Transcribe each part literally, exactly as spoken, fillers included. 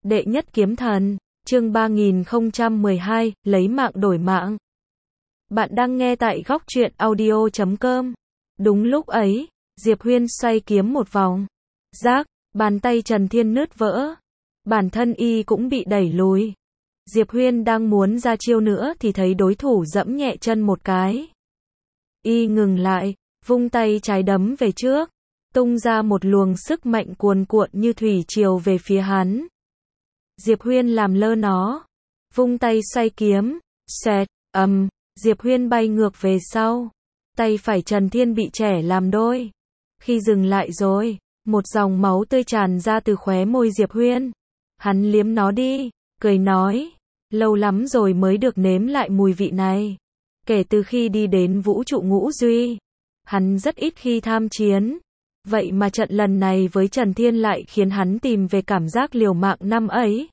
Đệ nhất kiếm thần, chương ba nghìn không trăm mười hai, lấy mạng đổi mạng. Bạn đang nghe tại góc truyện audio chấm com. Đúng lúc ấy, Diệp Huyên xoay kiếm một vòng. Rác, bàn tay Trần Thiên nứt vỡ. Bản thân y cũng bị đẩy lùi. Diệp Huyên đang muốn ra chiêu nữa thì thấy đối thủ dẫm nhẹ chân một cái. Y ngừng lại, vung tay trái đấm về trước, tung ra một luồng sức mạnh cuồn cuộn như thủy triều về phía hắn. Diệp Huyên làm lơ nó, vung tay xoay kiếm, xẹt, ầm, Diệp Huyên bay ngược về sau. Tay phải Trần Thiên bị chẻ làm đôi. Khi dừng lại rồi, một dòng máu tươi tràn ra từ khóe môi Diệp Huyên. Hắn liếm nó đi, cười nói, lâu lắm rồi mới được nếm lại mùi vị này. Kể từ khi đi đến vũ trụ ngũ duy, hắn rất ít khi tham chiến. Vậy mà trận lần này với Trần Thiên lại khiến hắn tìm về cảm giác liều mạng năm ấy.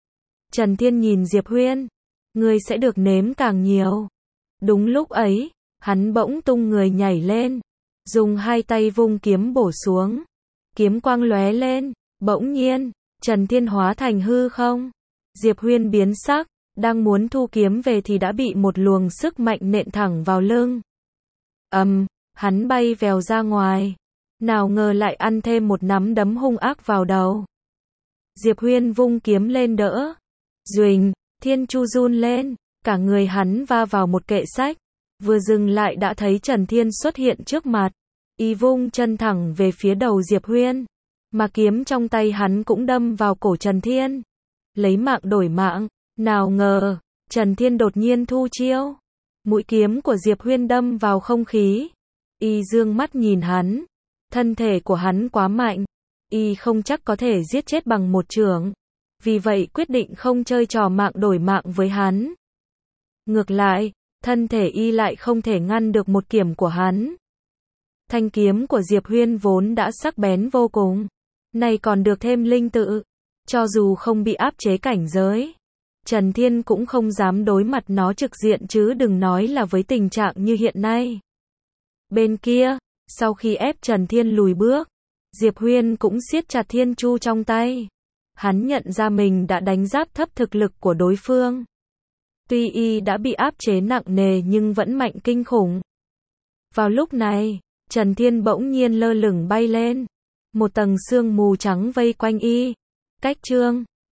Trần Thiên nhìn Diệp Huyên, ngươi sẽ được nếm càng nhiều. Đúng lúc ấy, hắn bỗng tung người nhảy lên, dùng hai tay vung kiếm bổ xuống. Kiếm quang lóe lên, bỗng nhiên, Trần Thiên hóa thành hư không. Diệp Huyên biến sắc, đang muốn thu kiếm về thì đã bị một luồng sức mạnh nện thẳng vào lưng. Ầm, um, hắn bay vèo ra ngoài. Nào ngờ lại ăn thêm một nắm đấm hung ác vào đầu. Diệp Huyên vung kiếm lên đỡ. Duỳnh, thiên chu run lên, cả người hắn va vào một kệ sách. Vừa dừng lại đã thấy Trần Thiên xuất hiện trước mặt. Y vung chân thẳng về phía đầu Diệp Huyên. Mà kiếm trong tay hắn cũng đâm vào cổ Trần Thiên. Lấy mạng đổi mạng. Nào ngờ, Trần Thiên đột nhiên thu chiêu. Mũi kiếm của Diệp Huyên đâm vào không khí. Y dương mắt nhìn hắn. Thân thể của hắn quá mạnh. Y không chắc có thể giết chết bằng một chưởng. Vì vậy quyết định không chơi trò mạng đổi mạng với hắn. Ngược lại, thân thể Y lại không thể ngăn được một kiếm của hắn. Thanh kiếm của Diệp Huyên vốn đã sắc bén vô cùng. Này còn được thêm linh tự. Cho dù không bị áp chế cảnh giới, Trần Thiên cũng không dám đối mặt nó trực diện chứ đừng nói là với tình trạng như hiện nay. Bên kia, sau khi ép Trần Thiên lùi bước, Diệp Huyên cũng siết chặt thiên chu trong tay. Hắn nhận ra mình đã đánh giáp thấp thực lực của đối phương. Tuy y đã bị áp chế nặng nề nhưng vẫn mạnh kinh khủng. Vào lúc này, Trần Thiên bỗng nhiên lơ lửng bay lên. Một tầng sương mù trắng vây quanh y. Cách chương